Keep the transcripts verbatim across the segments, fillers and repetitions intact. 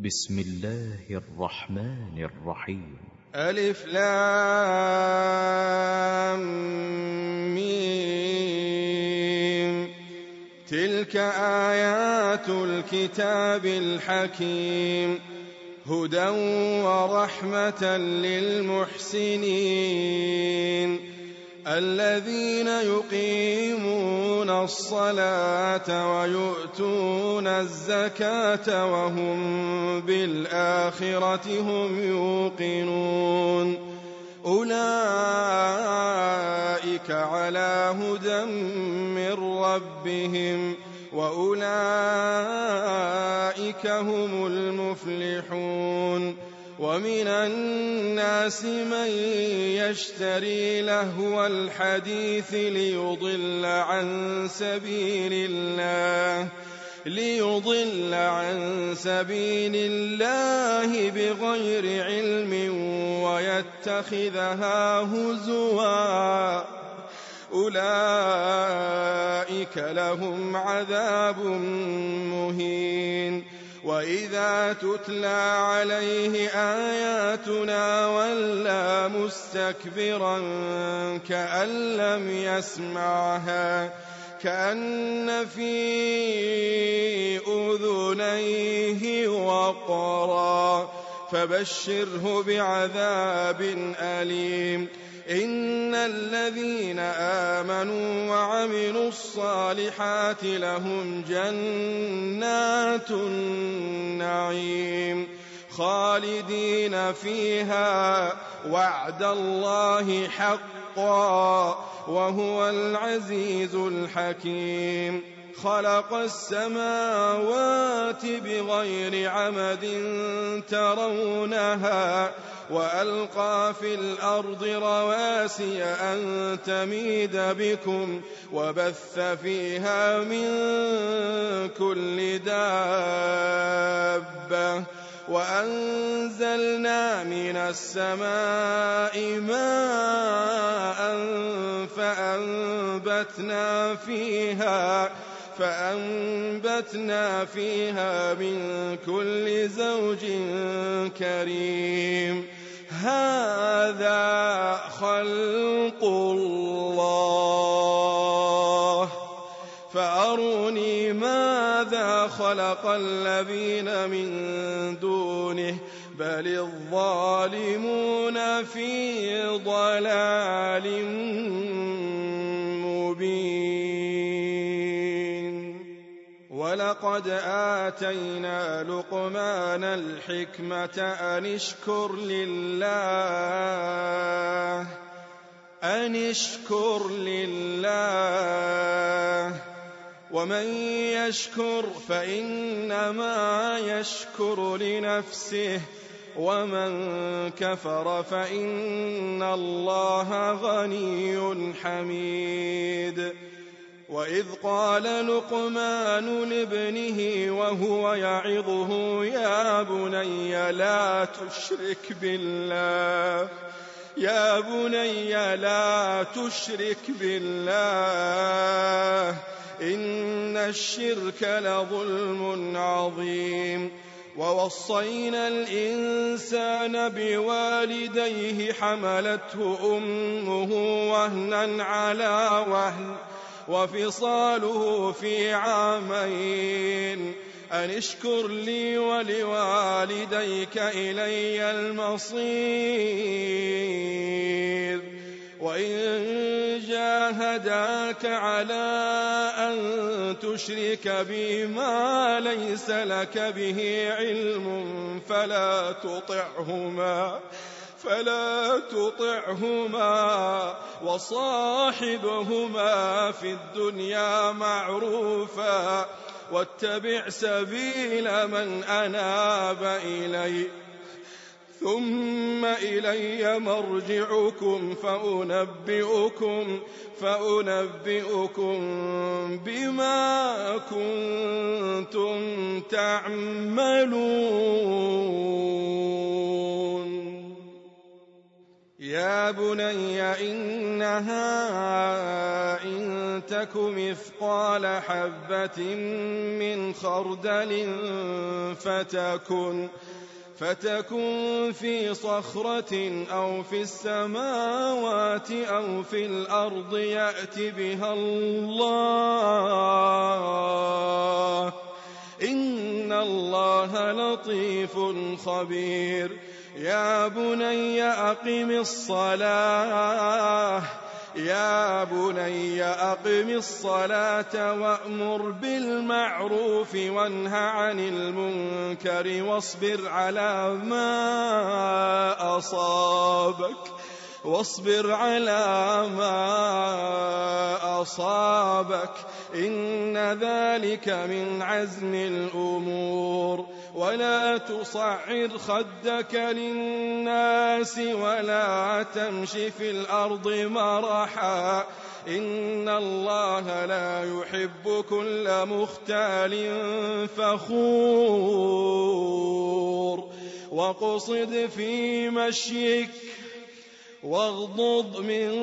بسم الله الرحمن الرحيم. ألف لام ميم. تلك آيات الكتاب الحكيم، هدى ورحمة للمحسنين الذين يقيمون الصلاة ويؤتون الزكاة وهم بالآخرة هم يوقنون. أولئك على هدى من ربهم وأولئك هم المفلحون. ومن الناس من يشتري لهو الحديث ليضل عن سبيل الله ليضل عن سبيل الله بغير علم ويتخذها هزوا، أولئك لهم عذاب مهين. وإذا تتلى عليه آياتنا ولى مستكبرا كأن لم يسمعها كأن في أذنيه وقرا، فبشره بعذاب أليم. إن الذين آمنوا وعملوا الصالحات لهم جنات النعيم خالدين فيها، وعد الله حقا وهو العزيز الحكيم. خلق السماوات بغير عمد ترونها وألقى في الأرض رواسي أن تميد بكم وبث فيها من كل دابة، وأنزلنا من السماء ماء فأنبتنا فيها فأنبتنا فيها من كل زوج كريم. هذا خلق الله فأروني ماذا خلق الذين من دونه بل الظالمون في ضلال مبين. ولقد آتينا لقمان الحكمة أن اشكر لله أن اشكر لله ومن يشكر فإنما يشكر لنفسه ومن كفر فإن الله غني حميد. وإذ قال لقمان لابنه وهو يعظه يا بني لا تشرك بالله يا بني لا تشرك بالله إن الشرك لظلم عظيم. ووصينا الإنسان بوالديه حملته أمه وهنا على وهن وفصاله في عامين أن اشكر لي ولوالديك إلي المصير. وإن جاهداك على أن تشرك بي ما ليس لك به علم فلا تطعهما فلا تطعهما وصاحبهما في الدنيا معروفا واتبع سبيل من أناب إلي ثم إلي مرجعكم فأنبئكم فأنبئكم بما كنتم تعملون. يا يا بني إنها إن تك مثقال حبة من خردل فتكن فتكن في صخرة أو في السماوات أو في الأرض يأت بها الله إن الله لطيف خبير يا بني أقم الصلاة يا بني أقم الصلاة وأمر بالمعروف وانه عن المنكر واصبر على ما أصابك واصبر على ما أصابك إن ذلك من عزم الأمور ولا تصعر خدك للناس ولا تمش في الأرض مرحا إن الله لا يحب كل مختال فخور واقصد في مشيك واغضض من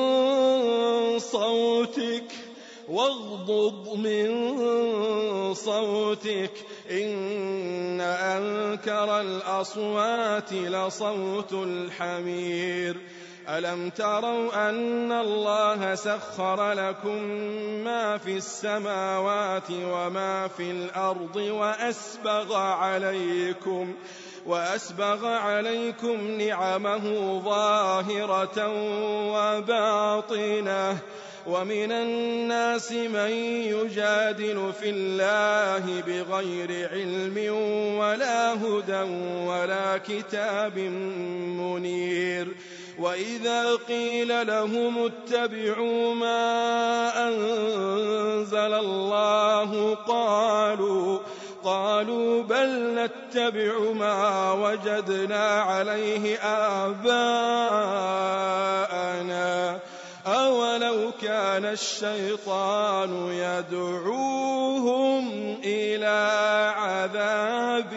صوتك واغضض من صوتك إن أنكر الأصوات لصوت الحمير ألم تروا أن الله سخر لكم ما في السماوات وما في الأرض وأسبغ عليكم وأسبغ عليكم نعمه ظاهرة وباطنة ومن الناس من يجادل في الله بغير علم ولا هدى ولا كتاب منير وإذا قيل لهم اتبعوا ما أنزل الله قالوا قالوا بل نتبع ما وجدنا عليه آباءنا أولو كان الشيطان يدعوهم إلى عذاب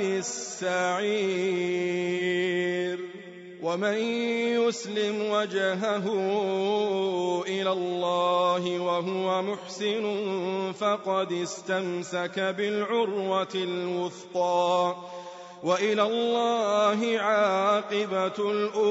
السعير ومن يسلم وجهه إلى الله وهو محسن فقد استمسك بالعروة الوثقى وإلى الله عاقبة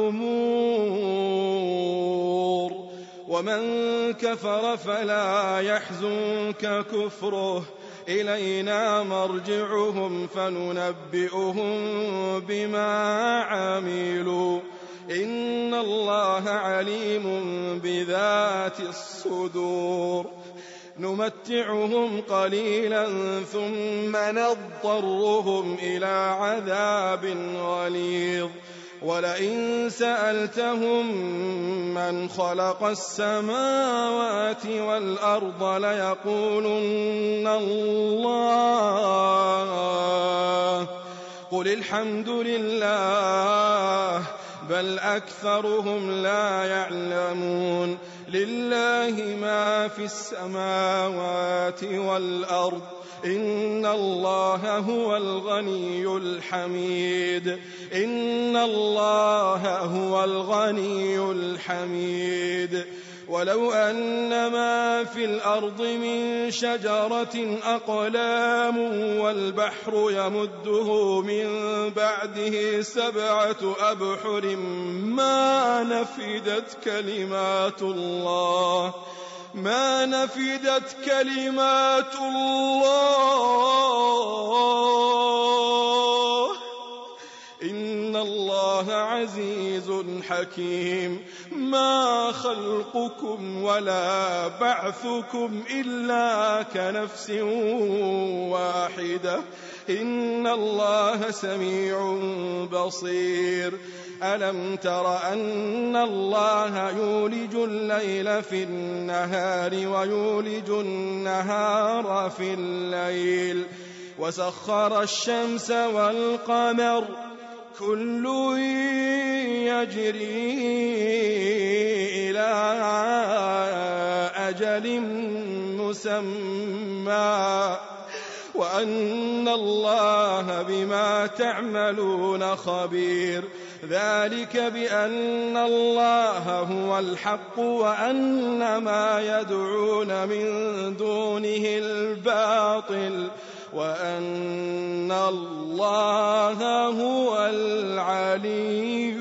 الأمور ومن كفر فلا يحزنك كفره إلينا مرجعهم فننبئهم بما عملوا إن الله عليم بذات الصدور نمتعهم قليلا ثم نضطرهم إلى عذاب غليظ ولئن سألتهم من خلق السماوات والأرض ليقولن الله قل الحمد لله بل أكثرهم لا يعلمون لله ما في السماوات والأرض إن الله هو الغني الحميد إن الله هو الغني الحميد ولو أن ما في الأرض من شجرة أقلام والبحر يمده من بعده سبعة أبحر ما نفدت كلمات الله ما نفدت كلمات الله إن الله عزيز حكيم ما خلقكم ولا بعثكم إلا كنفس واحدة إن الله سميع بصير ألم تر أن الله يولج الليل في النهار ويولج النهار في الليل وسخر الشمس والقمر كل يجري إلى أجل مسمى وأن الله بما تعملون خبير. ذلك بأن الله هو الحق وأن ما يدعون من دونه الباطل وأن الله هو العلي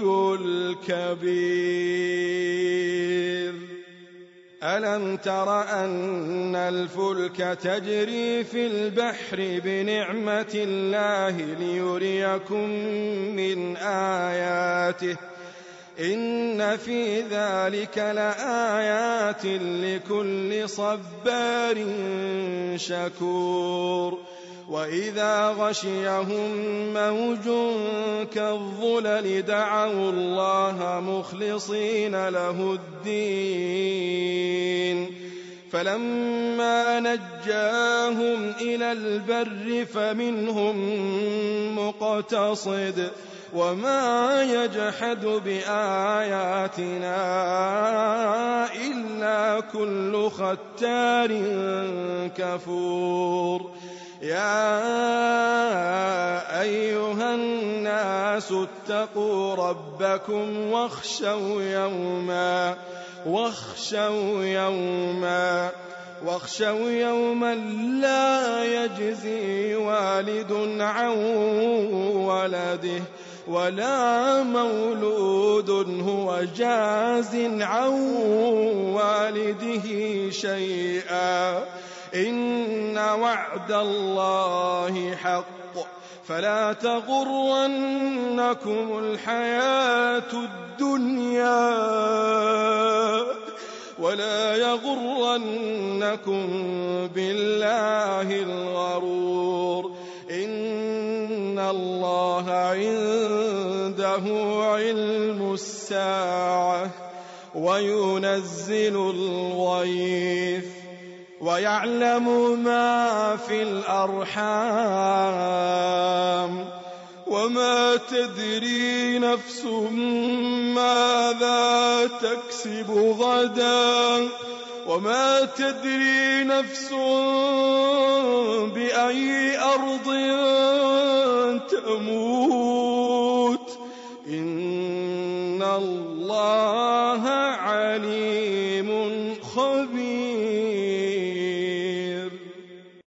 الكبير. ألم تر أن الفلك تجري في البحر بنعمة الله ليريكم من آياته إن في ذلك لآيات لكل صبار شكور. وإذا غشيهم موج كالظلل دعوا الله مخلصين له الدين فلما نجاهم إلى البر فمنهم مقتصد وما يجحد بآياتنا إلا كل ختار كفور. يا أيها الناس اتقوا ربكم واخشوا يوما واخشوا يوما واخشوا يوما لا يجزي والد عن ولده ولا مولود هو جاز عن والده شيئا إن وعد الله حق فلا تغرنكم الحياة الدنيا ولا يغرنكم بالله الغرور. إن الله عنده علم الساعة وينزل الغيث ويعلم ما في الأرحام وما تدري نفس ماذا تكسب غدا وما تدري نفس بأي أرض تموت إن الله عليم